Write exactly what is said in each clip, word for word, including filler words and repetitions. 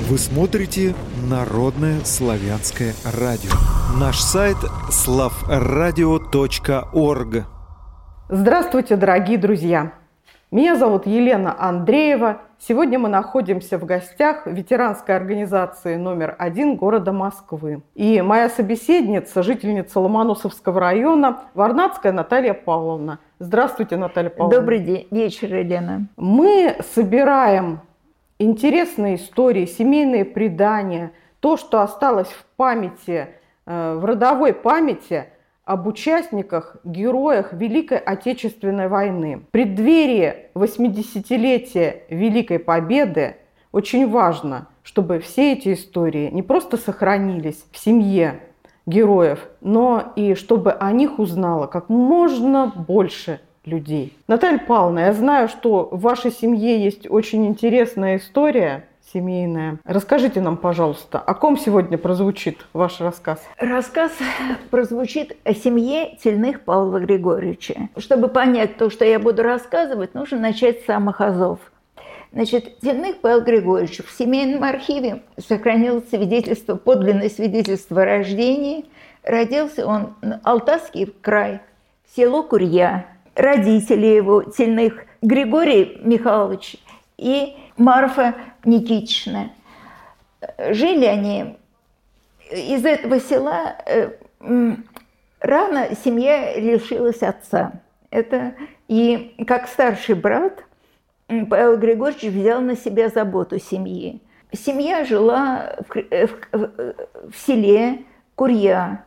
Вы смотрите Народное славянское радио. Наш сайт славрадио точка орг. Здравствуйте, дорогие друзья! Меня зовут Елена Андреева. Сегодня мы находимся в гостях ветеранской организации номер один города Москвы. И моя собеседница, жительница Ломоносовского района, Варнадская Наталья Павловна. Здравствуйте, Наталья Павловна. Добрый день, вечер, Елена. Мы собираем интересные истории, семейные предания, то, что осталось в памяти, в родовой памяти об участниках, героях Великой Отечественной войны. В преддверии восьмидесятилетия Великой Победы очень важно, чтобы все эти истории не просто сохранились в семье героев, но и чтобы о них узнало как можно больше людей. Наталья Павловна, я знаю, что в вашей семье есть очень интересная история семейная. Расскажите нам, пожалуйста, о ком сегодня прозвучит ваш рассказ? Рассказ прозвучит о семье Тельных Павла Григорьевича. Чтобы понять то, что я буду рассказывать, нужно начать с самых азов. Значит, Тельных Павел Григорьевич в семейном архиве сохранилось свидетельство, подлинное свидетельство о рождении. Родился он в Алтайский край, село Курья. Родители его, Тельных, Григорий Михайлович и Марфа Никитична. Жили они из этого села. Рано семья лишилась отца. Это и как старший брат Павел Григорьевич взял на себя заботу семьи. Семья жила в, в, в селе Курья.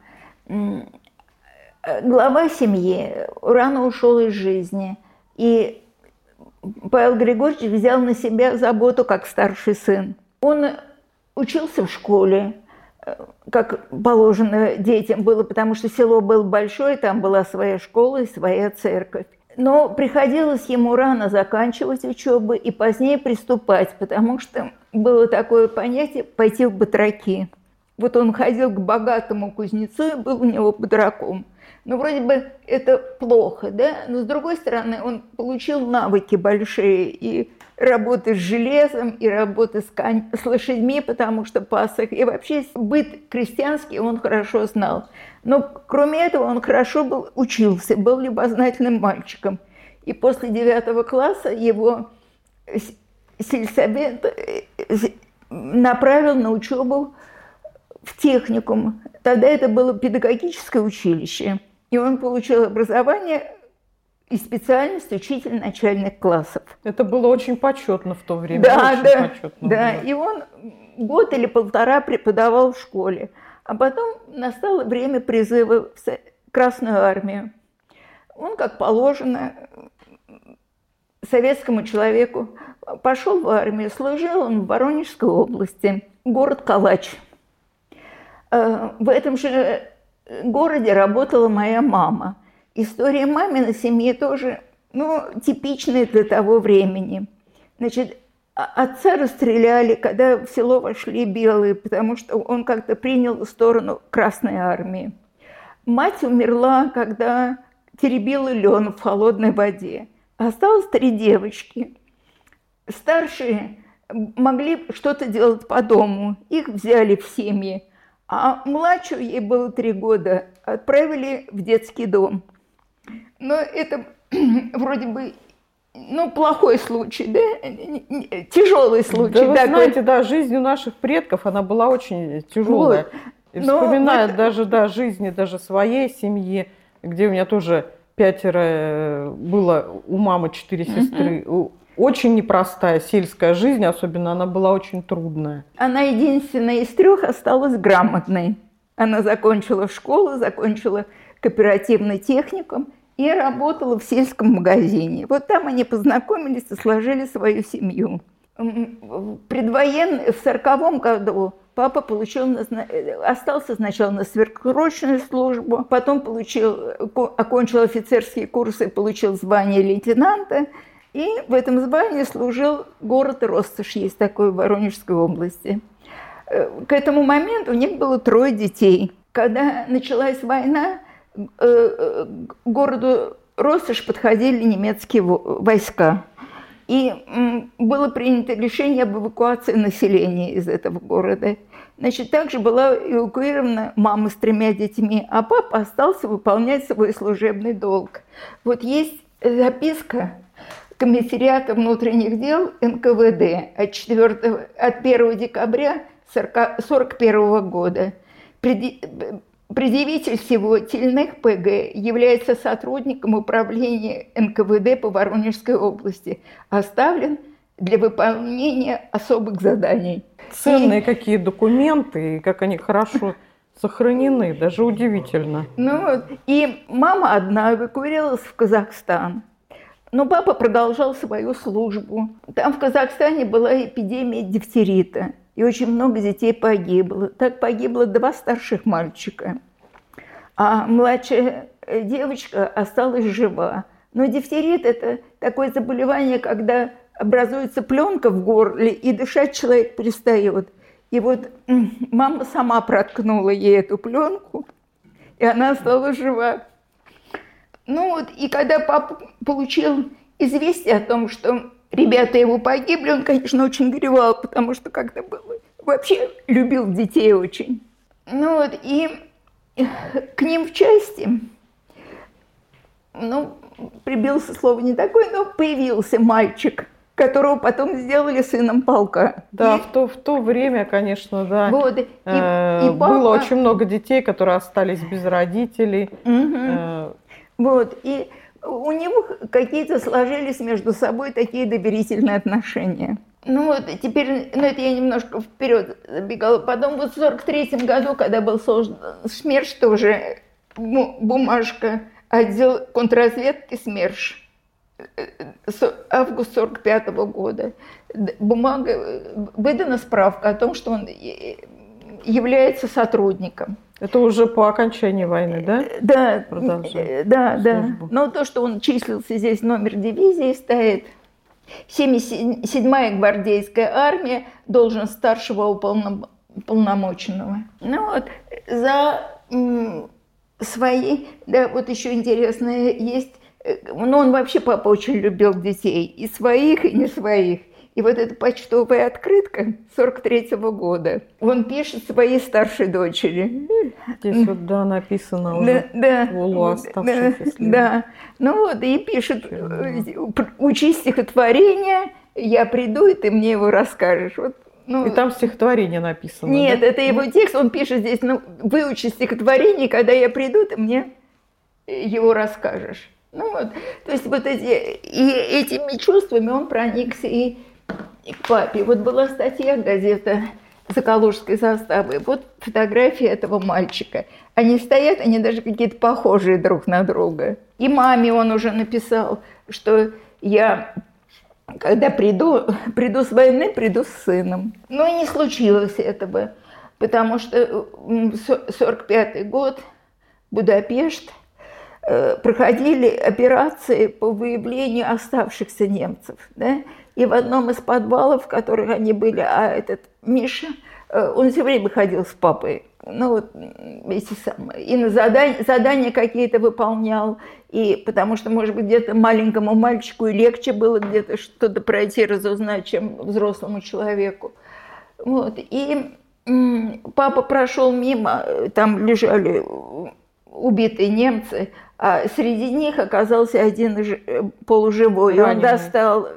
Глава семьи рано ушел из жизни, и Павел Григорьевич взял на себя заботу как старший сын. Он учился в школе, как положено детям было, потому что село было большое, там была своя школа и своя церковь. Но приходилось ему рано заканчивать учебу и позднее приступать, потому что было такое понятие «пойти в батраки». Вот он ходил к богатому кузнецу и был у него батраком. Ну, вроде бы это плохо, да? Но, с другой стороны, он получил навыки большие и работы с железом, и работы с, конь... с лошадьми, потому что пас их. И вообще быт крестьянский он хорошо знал. Но, кроме этого, он хорошо был, учился, был любознательным мальчиком. И после девятого класса его сельсовет направил на учебу в техникум. Тогда это было педагогическое училище. И он получил образование и специальность учитель начальных классов. Это было очень почетно в то время. Да, очень да, почетно да. было. И он год или полтора преподавал в школе. А потом настало время призыва в Красную армию. Он, как положено советскому человеку, пошел в армию. Служил он в Воронежской области, город Калач. В этом же городе работала моя мама. История маминой семьи тоже, ну, типичная для того времени. Значит, отца расстреляли, когда в село вошли белые, потому что он как-то принял сторону Красной армии. Мать умерла, когда теребила лен в холодной воде. Осталось три девочки. Старшие могли что-то делать по дому, их взяли в семьи. А младшую, ей было три года, отправили в детский дом. Но это вроде бы, ну, плохой случай, да? Тяжелый случай. Да, вы такой. знаете, да, жизнь у наших предков, она была очень тяжелая. Вот. И вспоминая это... даже, да, жизни даже своей семьи, где у меня тоже пятеро было, у мамы четыре сестры, mm-hmm. Очень непростая сельская жизнь, особенно она была очень трудная. Она единственная из трех осталась грамотной. Она закончила школу, закончила кооперативный техникум и работала в сельском магазине. Вот там они познакомились и сложили свою семью. В предвоенном, в сороковом году папа получил, остался сначала на сверхсрочную службу, потом получил, окончил офицерские курсы и получил звание лейтенанта. И в этом звании служил город Россошь, есть такой в Воронежской области. К этому моменту у них было трое детей. Когда началась война, к городу Россошь подходили немецкие войска. И было принято решение об эвакуации населения из этого города. Значит, также была эвакуирована мама с тремя детьми, а папа остался выполнять свой служебный долг. Вот есть записка Комиссариата внутренних дел эн ка вэ дэ от, четвёртого, от первого декабря сорок первого года. Предъявитель всего Тельных пэ гэ является сотрудником управления эн ка вэ дэ по Воронежской области, оставлен для выполнения особых заданий. Ценные и... какие документы, и как они хорошо сохранены, даже удивительно. Ну вот, и мама одна эвакуировалась в Казахстан, но папа продолжал свою службу. Там в Казахстане была эпидемия дифтерита. И очень много детей погибло. Так погибло два старших мальчика. А младшая девочка осталась жива. Но дифтерит – это такое заболевание, когда образуется пленка в горле, и дышать человек перестает. И вот мама сама проткнула ей эту пленку, и она осталась жива. Ну вот, и когда папа получил известие о том, что ребята его погибли, он, конечно, очень горевал, потому что как-то было... Вообще любил детей очень. Ну вот, и к ним в части, ну, прибился слово не такое, но появился мальчик, которого потом сделали сыном полка. Да, и... в, то, в то время, конечно, да, вот, и, э, и папа... было очень много детей, которые остались без родителей. Угу. Э... Вот, и... У него какие-то сложились между собой такие доверительные отношения. Ну вот, теперь, ну это я немножко вперед забегала. Потом вот в сорок третьем году, когда был создан СМЕРШ, тоже бумажка, отдел контрразведки СМЕРШ, август сорок пятого года. Бумага, выдана справка о том, что он является сотрудником. Это уже по окончании войны, да? Да, да, да. Но то, что он числился здесь, номер дивизии стоит. семьдесят седьмая гвардейская армия, должность старшего уполномоченного. Ну вот, за м, свои, да, вот еще интересное есть, ну он вообще, папа, очень любил детей, и своих, и не своих. И вот эта почтовая открытка сорок третьего года. Он пишет своей старшей дочери. Здесь вот, да, написано уже. Да, полуоставшихся. Да, да. Ну вот, и пишет, учи стихотворение, я приду, и ты мне его расскажешь. Вот, ну, и там стихотворение написано. Нет, да? это его текст, он пишет здесь, ну, выучи стихотворение, когда я приду, ты мне его расскажешь. Ну вот, то есть вот эти, и этими чувствами он проникся и И к папе. Вот была статья, газета Соколужской заставы. Вот фотография этого мальчика. Они стоят, они даже какие-то похожие друг на друга. И маме он уже написал, что я, когда приду, приду с войны, приду с сыном. Но и не случилось этого, потому что сорок пятый год, Будапешт, проходили операции по выявлению оставшихся немцев, да? И в одном из подвалов, в которых они были, а этот Миша, он все время ходил с папой, ну вот эти самые, и на задания, задания какие-то выполнял, и потому что, может быть, где-то маленькому мальчику и легче было где-то что-то пройти, разузнать, чем взрослому человеку. Вот, и м- папа прошел мимо, там лежали убитые немцы, а среди них оказался один полуживой, и он достал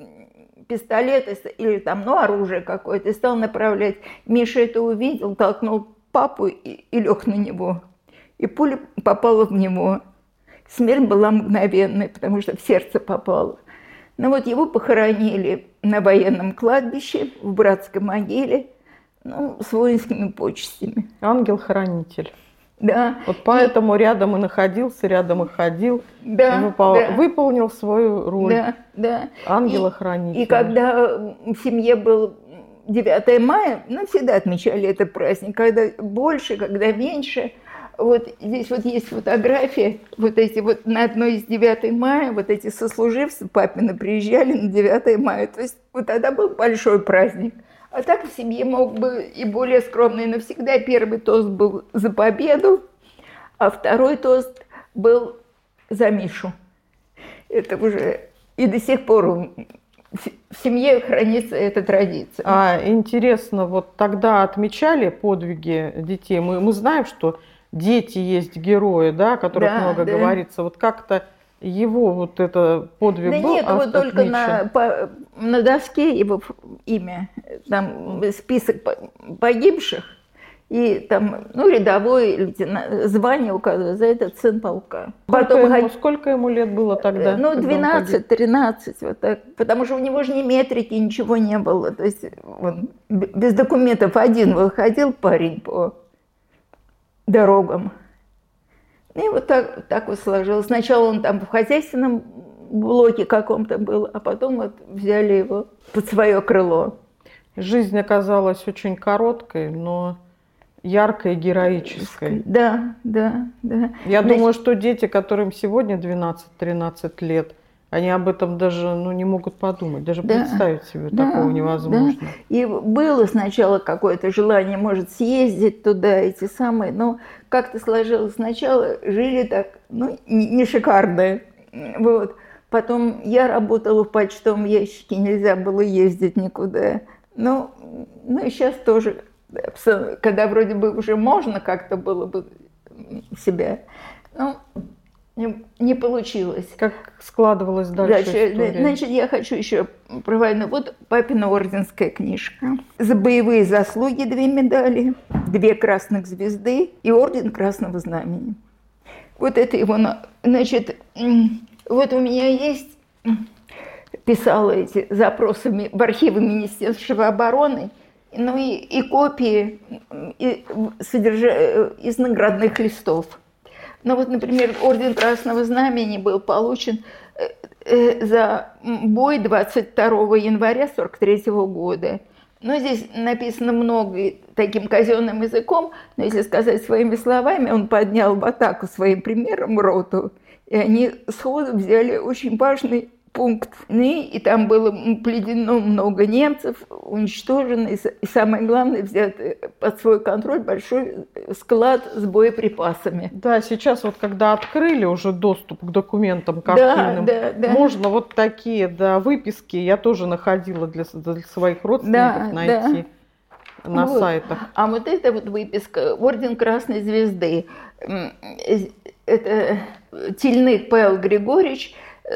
пистолет или там, ну, оружие какое-то, и стал направлять. Миша это увидел, толкнул папу и, и лег на него. И пуля попала в него. Смерть была мгновенной, потому что в сердце попала. Но вот его похоронили на военном кладбище, в братской могиле, ну, с воинскими почестями. Ангел-хранитель. Да. Вот поэтому и... рядом и находился, рядом и ходил, да, выпол... да. выполнил свою роль. Да, да. Ангела-хранителя. И, и когда в семье был девятое мая, ну, всегда отмечали этот праздник, когда больше, когда меньше. Вот здесь вот есть фотографии, вот эти вот на одной из девятого мая, вот эти сослуживцы папины приезжали на девятое мая. То есть вот тогда был большой праздник. А так в семье мог бы и более скромный. Навсегда первый тост был за победу, а второй тост был за Мишу. Это уже и до сих пор в семье хранится эта традиция. А интересно, вот тогда отмечали подвиги детей? Мы, мы знаем, что дети есть герои, да, о которых Да, много да. говорится. Вот как-то его вот это подвиг Да был нет, вот только отмечен? на, по, на доске его имя, там список погибших, и там, ну, рядовой лейтенант, звание указывает, за этот сын полка. Сколько, Потом, ему, сколько ему лет было тогда? ну, двенадцать-тринадцать, вот так. Потому что у него же ни метрики, ничего не было. То есть он без документов один выходил парень по дорогам. И вот так, так вот сложилось. Сначала он там в хозяйственном блоке каком-то был, а потом вот взяли его под свое крыло. Жизнь оказалась очень короткой, но яркой и героической. Да, да, да. Я Значит, думаю, что дети, которым сегодня двенадцать-тринадцать лет, они об этом даже ну, не могут подумать, даже да, представить себе да, такого невозможно. Да. И было сначала какое-то желание, может, съездить туда, эти самые, но как-то сложилось. Сначала жили так, ну, не, не шикарно. Вот. Потом я работала в почтовом ящике, нельзя было ездить никуда. Ну, ну и сейчас тоже, когда вроде бы уже можно как-то было бы себя, ну, не, не получилось. Как складывалась дальше, дальше история? Значит, я хочу еще про войну. Вот папина орденская книжка. За боевые заслуги две медали, две красных звезды и орден Красного Знамени. Вот это его, значит, вот у меня есть, писала эти запросы в архивы Министерства обороны, ну и, и копии и, содержа, из наградных листов. Ну вот, например, орден Красного Знамени был получен за бой двадцать второго января сорок третьего года. Ну, здесь написано много таким казенным языком, но если сказать своими словами, он поднял в атаку своим примером роту, и они сходу взяли очень важный пункт. И там было пленено много немцев, уничтожено, и самое главное, взят под свой контроль большой склад с боеприпасами. Да, сейчас вот когда открыли уже доступ к документам к архивным, да, да, да. можно вот такие да, выписки, я тоже находила для, для своих родственников да, найти да. на вот. сайтах. А вот эта вот выписка, орден Красной Звезды, это Тельных Павел Григорьевич,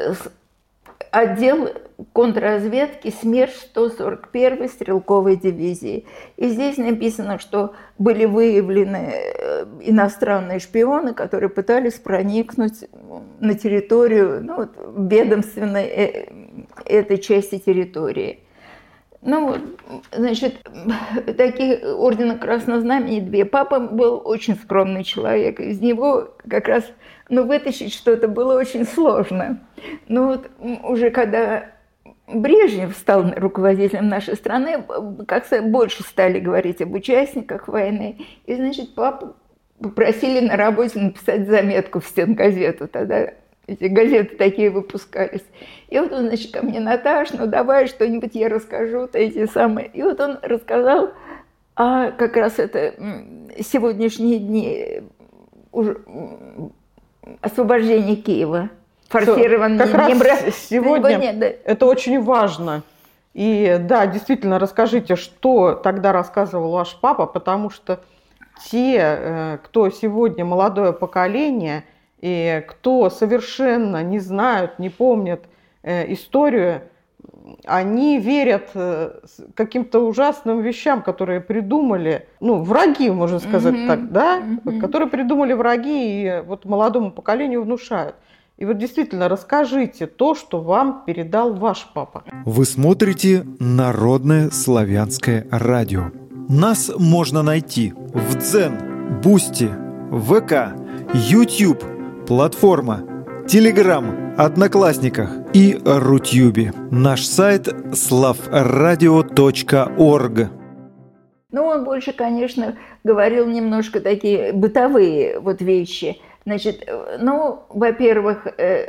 отдел контрразведки СМЕРШ сто сорок первой стрелковой дивизии. И здесь написано, что были выявлены иностранные шпионы, которые пытались проникнуть на территорию, ну, вот, ведомственной этой части территории. Ну вот, значит, таких ордена Красного Знамени две. Папа был очень скромный человек, из него как раз, ну, вытащить что-то было очень сложно. Но вот уже когда Брежнев стал руководителем нашей страны, как-то больше стали говорить об участниках войны. И, значит, папу попросили на работе написать заметку в стенгазету. Тогда эти газеты такие выпускались. И вот он, значит, ко мне: Наташ, ну давай что-нибудь я расскажу, эти самые. И вот он рассказал о как раз это сегодняшние дни уже освобождения Киева. Форсирован как раз Днепра. Сегодня, сегодня да. это очень важно. И да, действительно, расскажите, что тогда рассказывал ваш папа, потому что те, кто сегодня молодое поколение, и кто совершенно не знают, не помнят э, историю, они верят э, каким-то ужасным вещам, которые придумали, ну, враги, можно сказать mm-hmm. так, да, mm-hmm. которые придумали враги и вот молодому поколению внушают. И вот действительно расскажите то, что вам передал ваш папа. Вы смотрите Народное славянское радио. Нас можно найти в Дзен, Бусти, ВК, YouTube, платформа, Телеграм, Одноклассниках и Рутюбе. Наш сайт слав радио точка орг. Ну, он больше, конечно, говорил немножко такие бытовые вот вещи. Значит, ну, во-первых,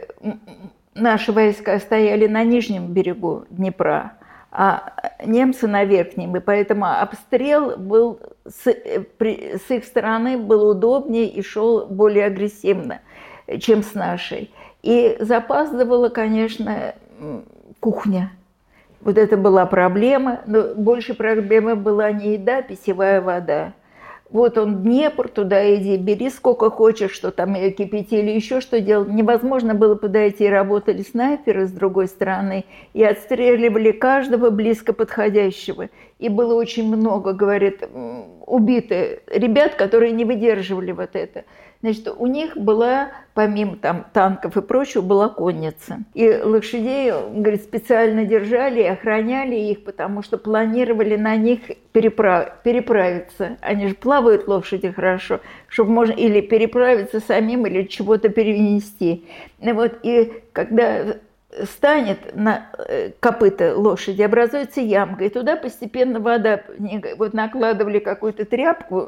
наши войска стояли на нижнем берегу Днепра, а немцы на верхнем, и поэтому обстрел был с, с их стороны был удобнее и шел более агрессивно, чем с нашей. И запаздывала, конечно, кухня. Вот это была проблема, но больше проблема была не еда, а питьевая вода. Вот он Днепр, туда иди, бери сколько хочешь, что там кипятили, еще что делать. Невозможно было подойти, работали снайперы с другой стороны и отстреливали каждого близко подходящего. И было очень много, говорит, убитых ребят, которые не выдерживали вот это. Значит, у них была, помимо там танков и прочего, была конница. И лошадей, говорит, специально держали и охраняли их, потому что планировали на них переправ... переправиться. Они же плавают, лошади, хорошо, чтобы можно или переправиться самим, или чего-то перенести. И вот, и когда станет на копыта лошади, образуется ямка, и туда постепенно вода, вот накладывали какую-то тряпку,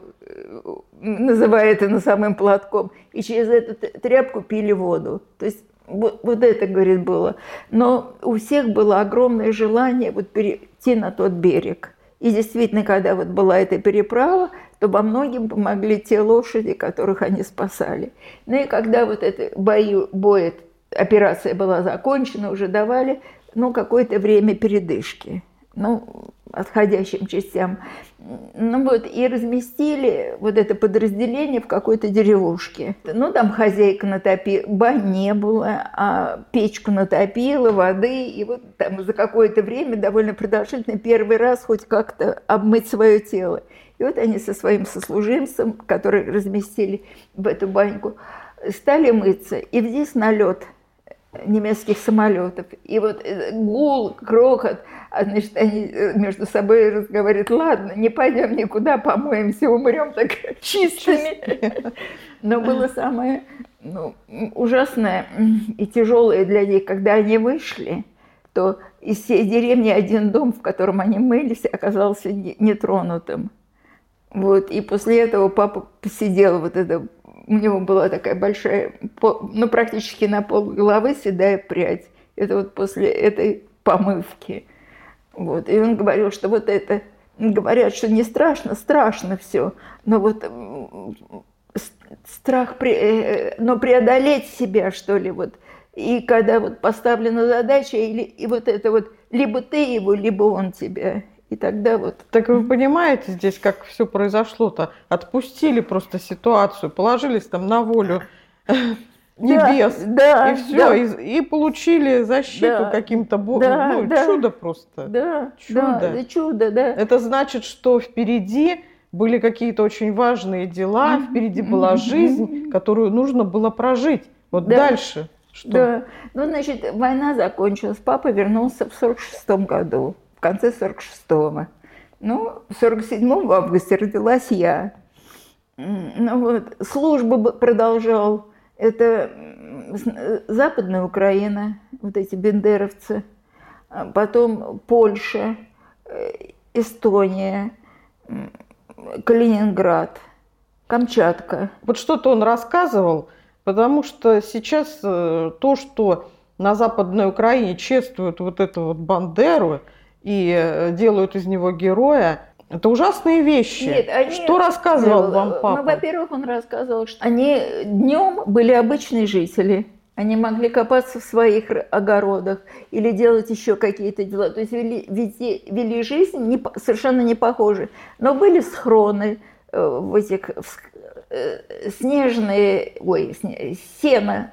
называя это носовым платком, и через эту тряпку пили воду. То есть вот, вот это, говорит, было. Но у всех было огромное желание вот перейти на тот берег. И действительно, когда вот была эта переправа, то во многим помогли те лошади, которых они спасали. Ну и когда вот это бои, бой, операция была закончена, уже давали, ну, какое-то время передышки, ну, отходящим частям. Ну вот, и разместили вот это подразделение в какой-то деревушке. Ну, там хозяйка натопила, бань не было, а печку натопила, воды, и вот там за какое-то время, довольно продолжительно, первый раз хоть как-то обмыть свое тело. И вот они со своим сослужимцем, который разместили в эту баньку, стали мыться, и здесь налет немецких самолетов. И вот гул, крохот, а, значит, они между собой разговаривают: ладно, не пойдем никуда, помоемся, умрем так чистыми. Но было самое, ну, ужасное и тяжелое для них, когда они вышли, то из всей деревни один дом, в котором они мылись, оказался нетронутым. Вот, и после этого папа посидел вот это. У него была такая большая, ну, практически на пол головы седая прядь. Это вот после этой помывки. Вот. И он говорил, что вот это... Говорят, что не страшно, страшно все. Но вот страх... Но преодолеть себя, что ли, вот. И когда вот поставлена задача, или, и вот это вот либо ты его, либо он тебя. И тогда вот... Так вы понимаете здесь, как все произошло-то? Отпустили просто ситуацию, положились там на волю небес, да, и все, да. и, и получили защиту Да, каким-то богом. да, Ну, да. чудо просто. Да, чудо. Да, чудо, да. Это значит, что впереди были какие-то очень важные дела, впереди была жизнь, которую нужно было прожить. Вот Да. дальше что? Да. Ну, значит, война закончилась. Папа вернулся в сорок шестом году. В конце сорок шестого. Ну, в сорок седьмом в августе родилась я. Ну вот, службу продолжал. Это Западная Украина, вот эти бендеровцы. Потом Польша, Эстония, Калининград, Камчатка. Вот что-то он рассказывал, потому что сейчас то, что на Западной Украине чествуют вот эту вот Бандеру и делают из него героя, это ужасные вещи. Нет, они... Что рассказывал вам папа? Ну, во-первых, он рассказывал, что они днем были обычные жители. Они могли копаться в своих огородах или делать еще какие-то дела. То есть вели, везде, вели жизнь не, совершенно не похожие. Но были схроны в этих в, снежные, ой, сено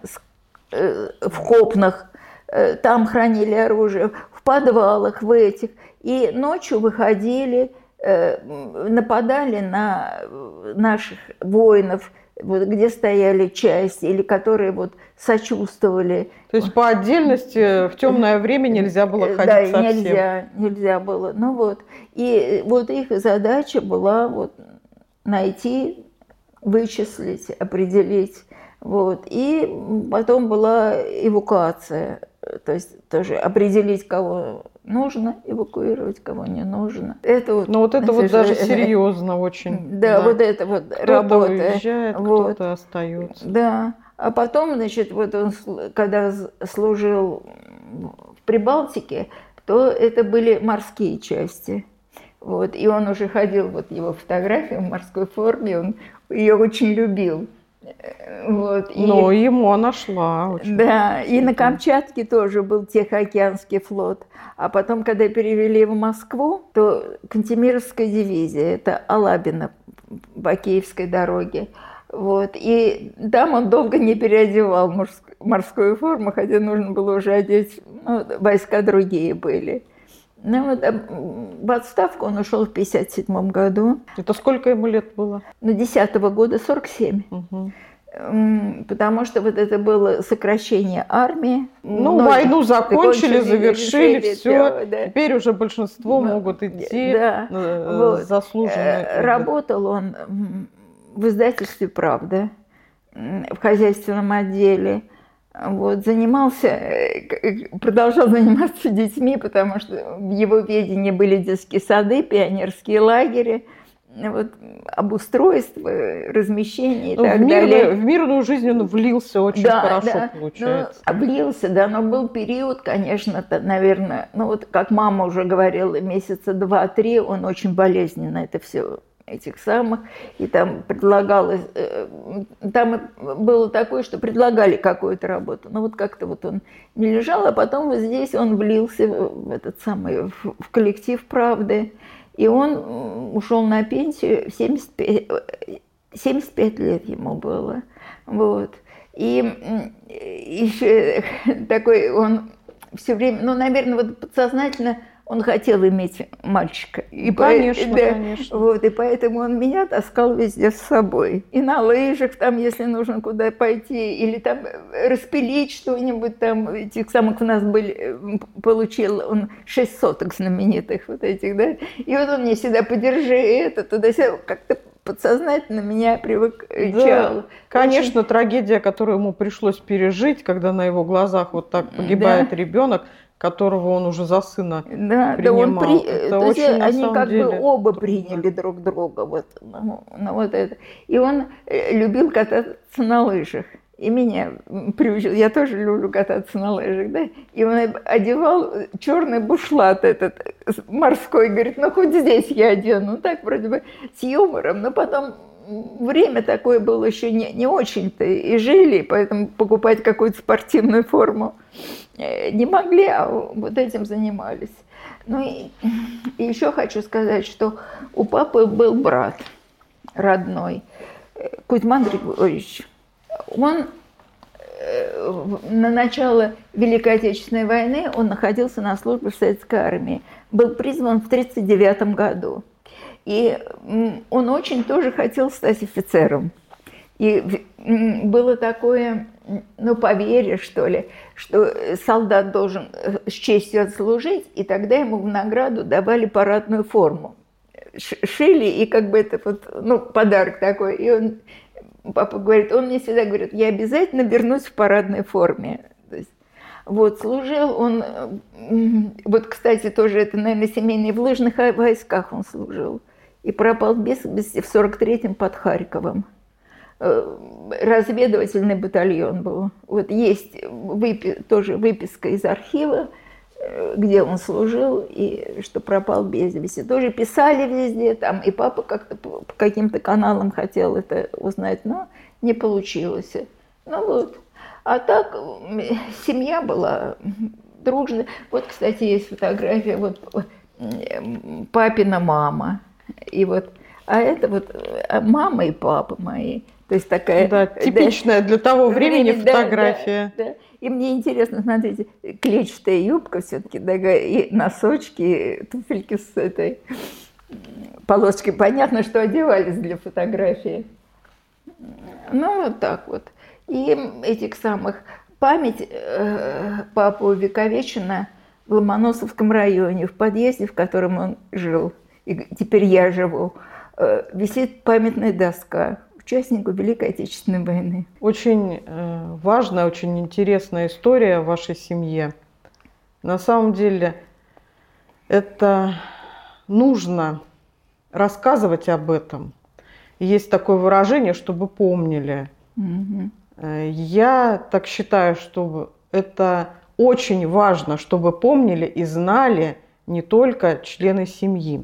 в копнах. Там хранили оружие, в подвалах, в этих. И ночью выходили, нападали на наших воинов, вот, где стояли части, или которые вот сочувствовали. То есть по отдельности в темное время нельзя было ходить да, совсем? нельзя, нельзя было. Ну вот, и вот их задача была вот найти, вычислить, определить. Вот. И потом была эвакуация, то есть тоже определить, кого нужно эвакуировать, кого не нужно. Это вот, ну вот это вот даже серьезно очень. Да, да, вот это вот кто-то работа. уезжает, вот. Кто-то остается. Да, а потом, значит, вот он, когда служил в Прибалтике, то это были морские части. Вот, и он уже ходил, вот его фотография в морской форме, он ее очень любил. Вот, и, Но ему она шла. Очень. Да, и на Камчатке тоже был Тихоокеанский флот. А потом, когда перевели в Москву, то Кантемировская дивизия, это Алабино по Киевской дороге. Вот. И там он долго не переодевал морск- морскую форму, хотя нужно было уже одеть, ну, войска другие были. Ну, вот, в отставку он ушел в пятьдесят седьмом году. Это сколько ему лет было? Ну, десятого года сорок семь. Угу. Потому что вот это было сокращение армии. Ну, Многие войну закончили, завершили, все. все, да. Теперь уже большинство Ну, могут идти да. э, Вот. заслуженно. Работал он в издательстве «Правда», в хозяйственном отделе. Вот, занимался, продолжал заниматься детьми, потому что в его ведении были детские сады, пионерские лагеря, вот, обустройство, размещение и ну, так в мирную, далее. в мирную жизнь он влился очень Да, хорошо, да, получается. Ну, влился, да, но был период, конечно, наверное, ну вот как мама уже говорила, месяца два-три он очень болезненно это все этих самых, и там предлагалось, там было такое, что предлагали какую-то работу, но вот как-то вот он не лежал, а потом вот здесь он влился в этот самый, в коллектив «Правды», и он ушел на пенсию, в семьдесят пять, семьдесят пять лет ему было, вот, и еще такой он все время, ну, наверное, вот подсознательно он хотел иметь мальчика. И конечно, по... да, конечно. Вот, и поэтому он меня таскал везде с собой. И на лыжах, там, если нужно куда пойти, или там распилить что-нибудь, там, этих самых у нас были, получил он шесть соток знаменитых вот этих, да. И вот он мне всегда подержи это, туда-сюда, как-то подсознательно меня привыкчал. Да, конечно, очень... трагедия, которую ему пришлось пережить, когда на его глазах вот так погибает да. ребенок, которого он уже за сына да, принимал. Да, он при... Это То очень, есть на они самом как деле, бы оба трудно. приняли друг друга. Вот, ну, ну, вот это. И он любил кататься на лыжах. И меня приучил. Я тоже люблю кататься на лыжах. Да? И он одевал черный бушлат этот морской. Говорит, ну хоть здесь я одену. Ну так вроде бы с юмором. Но потом время такое было еще не, не очень-то. И жили, поэтому покупать какую-то спортивную форму не могли, а вот этим занимались. Ну и, и еще хочу сказать, что у папы был брат родной, Кузьма Григорьевич. Он на начало Великой Отечественной войны он находился на службе в Советской армии. Был призван в тридцать девятом году. И он очень тоже хотел стать офицером. И было такое, ну, поверье, что ли, что солдат должен с честью отслужить, и тогда ему в награду давали парадную форму. Шили, и как бы это вот, ну, подарок такой. И он, папа говорит, он мне всегда говорит, я обязательно вернусь в парадной форме. То есть, вот, служил он, вот, кстати, тоже это, наверное, семейный, в лыжных войсках он служил. И пропал без вести в сорок третьем под Харьковом. Разведывательный батальон был. Вот есть выпи- тоже выписка из архива, где он служил, и что пропал без вести. Тоже писали везде, там, и папа как-то по каким-то каналам хотел это узнать, но не получилось. Ну вот. А так семья была дружная. Вот, кстати, есть фотография, вот папина мама. И вот, а это вот мама и папа мои. То есть такая... Да, типичная да, для того времени время, фотография. Да, да, да. И мне интересно, смотрите, клетчатая юбка все-таки, да, и носочки, и туфельки с этой полоской. Понятно, что одевались для фотографии. Ну, вот так вот. И этих самых... Память э, папы увековечена в Ломоносовском районе, в подъезде, в котором он жил. И теперь я живу, висит памятная доска участнику Великой Отечественной войны. Очень важная, очень интересная история в вашей семье. На самом деле это нужно рассказывать об этом. Есть такое выражение, чтобы помнили. Угу. Я так считаю, что это очень важно, чтобы помнили и знали не только члены семьи.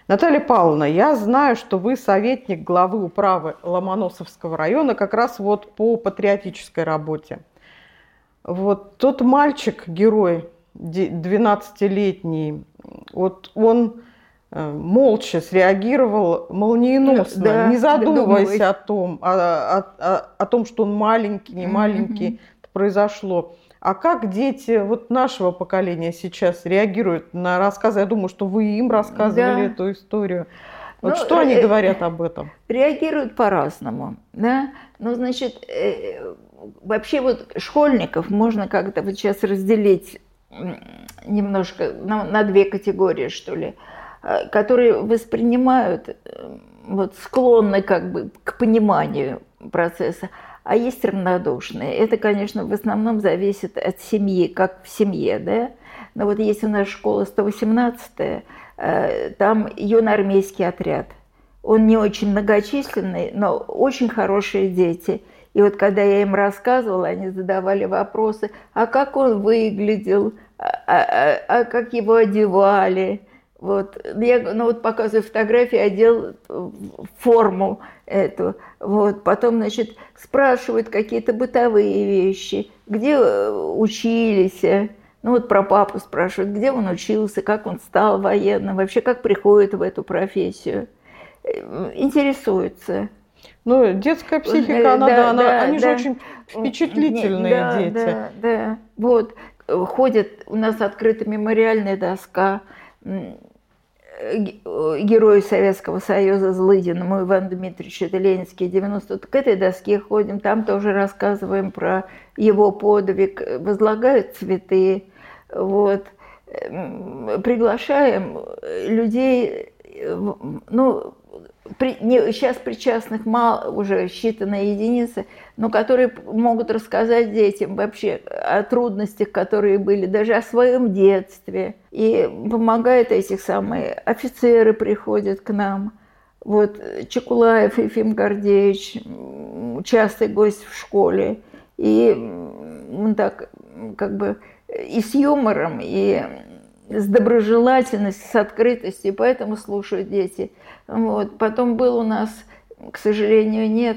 Наталья Павловна, я знаю, что вы советник главы управы Ломоносовского района как раз вот по патриотической работе. Вот тот мальчик, герой, двенадцатилетний, вот он молча среагировал молниеносно, да, не задумываясь о том, о, о, о том, что он маленький, не маленький, mm-hmm. произошло. А как дети вот нашего поколения сейчас реагируют на рассказы? Я думаю, что вы им рассказывали да. эту историю. Вот ну, что они говорят об этом? Реагируют по-разному. Да? Ну, значит, э, вообще вот школьников можно как-то вот сейчас разделить немножко на, на две категории, что ли, которые воспринимают, вот, склонны как бы к пониманию процесса. А есть равнодушные. Это, конечно, в основном зависит от семьи, как в семье, да. Но вот есть у нас школа сто восемнадцатая, там юноармейский отряд. Он не очень многочисленный, но очень хорошие дети. И вот когда я им рассказывала, они задавали вопросы, а как он выглядел, а, а, а как его одевали. Вот. Я ну, вот показываю фотографии, одел форму эту. Вот. Потом, значит, спрашивают какие-то бытовые вещи, где учились. Ну вот про папу спрашивают, где он учился, как он стал военным, вообще как приходит в эту профессию. Интересуются. Ну, детская психика, она, да, да, она, да, они да. же очень впечатлительные да, дети. Да, да. Вот. Ходят, у нас открыта мемориальная доска герою Советского Союза Злыдиному Ивану Дмитриевичу, это ленинские девяностые, к этой доске ходим, там тоже рассказываем про его подвиг, возлагают цветы, вот, приглашаем людей, ну, при, не, сейчас причастных мало, уже считанные единицы, но которые могут рассказать детям вообще о трудностях, которые были, даже о своем детстве. И помогают этих самые офицеры приходят к нам. Вот Чекулаев Ефим Гордеевич, частый гость в школе. И он так как бы и с юмором, и с доброжелательностью, с открытостью, поэтому слушают дети. Вот. Потом был у нас, к сожалению, нет,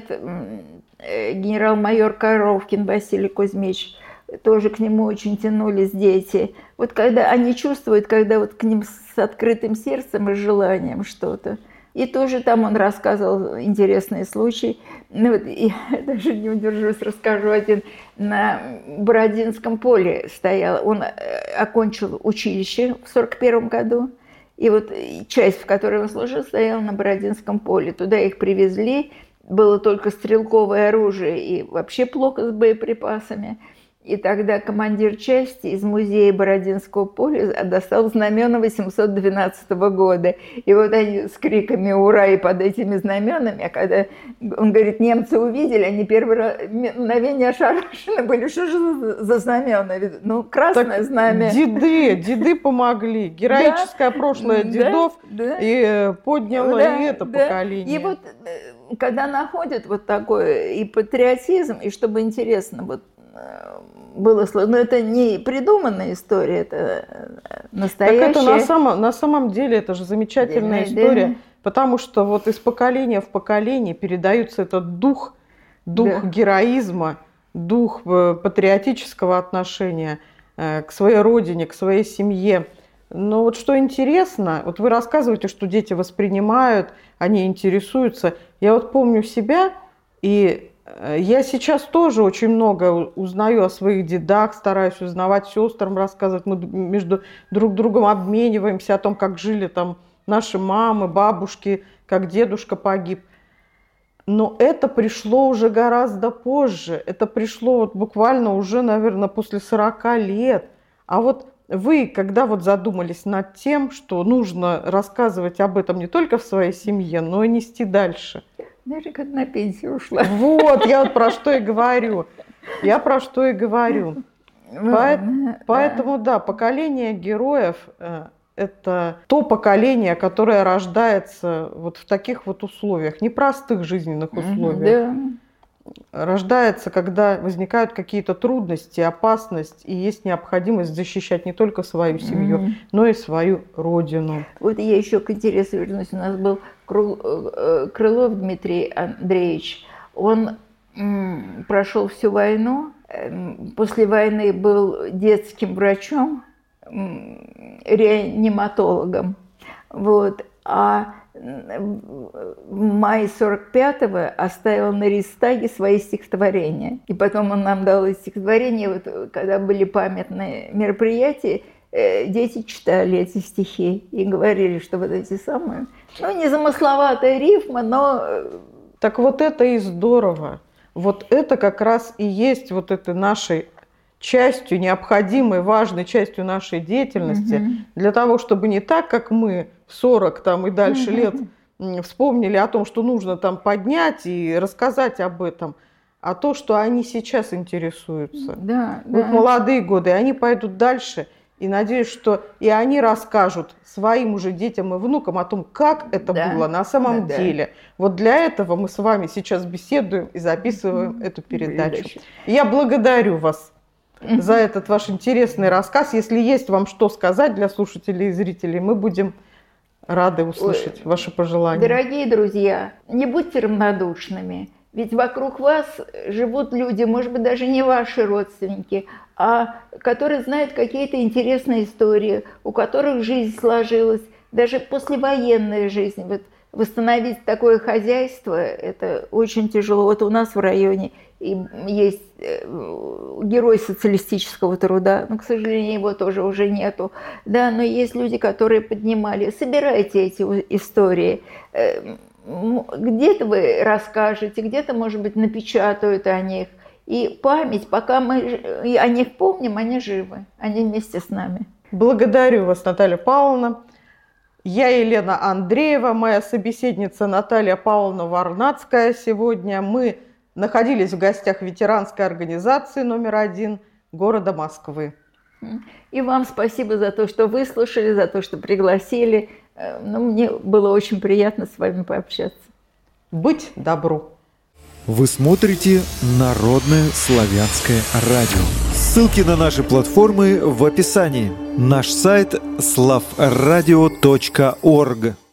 генерал-майор Коровкин Василий Кузьмич, тоже к нему очень тянулись дети. Вот когда они чувствуют, когда вот к ним с открытым сердцем и желанием что-то. И тоже там он рассказывал интересные случаи. Ну, вот, я даже не удержусь, расскажу один. На Бородинском поле стоял, он окончил училище в сорок первом году. И вот часть, в которой он служил, стояла на Бородинском поле. Туда их привезли, было только стрелковое оружие и вообще плохо с боеприпасами. И тогда командир части из музея Бородинского поля достал знамена восемьсот двенадцатого года. И вот они с криками «Ура!» и под этими знаменами, а когда, он говорит, немцы увидели, они первое мгновение ошарашены были. Что же за знамена? Ну, красное так знамя. Деды, деды помогли. Героическое да, прошлое дедов да, и подняло да, и это да. поколение. И вот когда находят вот такой и патриотизм, и чтобы интересно, вот было сложно. Но это не придуманная история, это настоящая. Так это на самом, на самом деле это же замечательная Дельная, история, дельная. Потому что вот из поколения в поколение передается этот дух, дух да. героизма, дух патриотического отношения к своей родине, к своей семье. Но вот что интересно, вот вы рассказываете, что дети воспринимают, они интересуются. Я вот помню себя, и я сейчас тоже очень много узнаю о своих дедах, стараюсь узнавать, сестрам рассказывать. Мы между друг другом обмениваемся о том, как жили там наши мамы, бабушки, как дедушка погиб. Но это пришло уже гораздо позже. Это пришло вот буквально уже, наверное, после сорока лет. А вот вы, когда вот задумались над тем, что нужно рассказывать об этом не только в своей семье, но и нести дальше? Даже когда на пенсию ушла. Вот, я вот про что и говорю. Я про что и говорю. Поэтому, поэтому да, поколение героев – это то поколение, которое рождается вот в таких вот условиях, непростых жизненных условиях. рождается, когда возникают какие-то трудности, опасность, и есть необходимость защищать не только свою семью, mm-hmm. но и свою родину. Вот я еще к интересу вернусь. У нас был Крылов Дмитрий Андреевич. Он м, прошел всю войну. После войны был детским врачом, м, реаниматологом. Вот. А в мае сорок пятого оставил на Рейхстаге свои стихотворения. И потом он нам дал эти стихотворения. Вот, когда были памятные мероприятия, дети читали эти стихи и говорили, что вот эти самые... Ну, не замысловатая рифма, но... Так вот это и здорово. Вот это как раз и есть вот этой нашей частью, необходимой, важной частью нашей деятельности, угу. для того, чтобы не так, как мы сорок там и дальше лет вспомнили о том, что нужно там поднять и рассказать об этом, а то, что они сейчас интересуются. Да, в их да. молодые годы, они пойдут дальше, и надеюсь, что и они расскажут своим уже детям и внукам о том, как это да. было на самом да, деле. Да. Вот для этого мы с вами сейчас беседуем и записываем эту передачу. Передача. Я благодарю вас за этот ваш интересный рассказ. Если есть вам что сказать для слушателей и зрителей, мы будем рады услышать Ой, ваши пожелания. Дорогие друзья, не будьте равнодушными. Ведь вокруг вас живут люди, может быть, даже не ваши родственники, а которые знают какие-то интересные истории, у которых жизнь сложилась, даже послевоенная жизнь. Вот восстановить такое хозяйство, это очень тяжело. Вот у нас в районе есть герой социалистического труда, но, к сожалению, его тоже уже нету. Да, но есть люди, которые поднимали. Собирайте эти истории. Где-то вы расскажете, где-то, может быть, напечатают о них. И память, пока мы о них помним, они живы, они вместе с нами. Благодарю вас, Наталья Павловна. Я Елена Андреева, моя собеседница Наталья Павловна Варнадская. Сегодня мы находились в гостях ветеранской организации номер один города Москвы. И вам спасибо за то, что выслушали, за то, что пригласили. Ну, мне было очень приятно с вами пообщаться. Быть добру. Вы смотрите Народное славянское радио. Ссылки на наши платформы в описании. Наш сайт славрадио точка орг.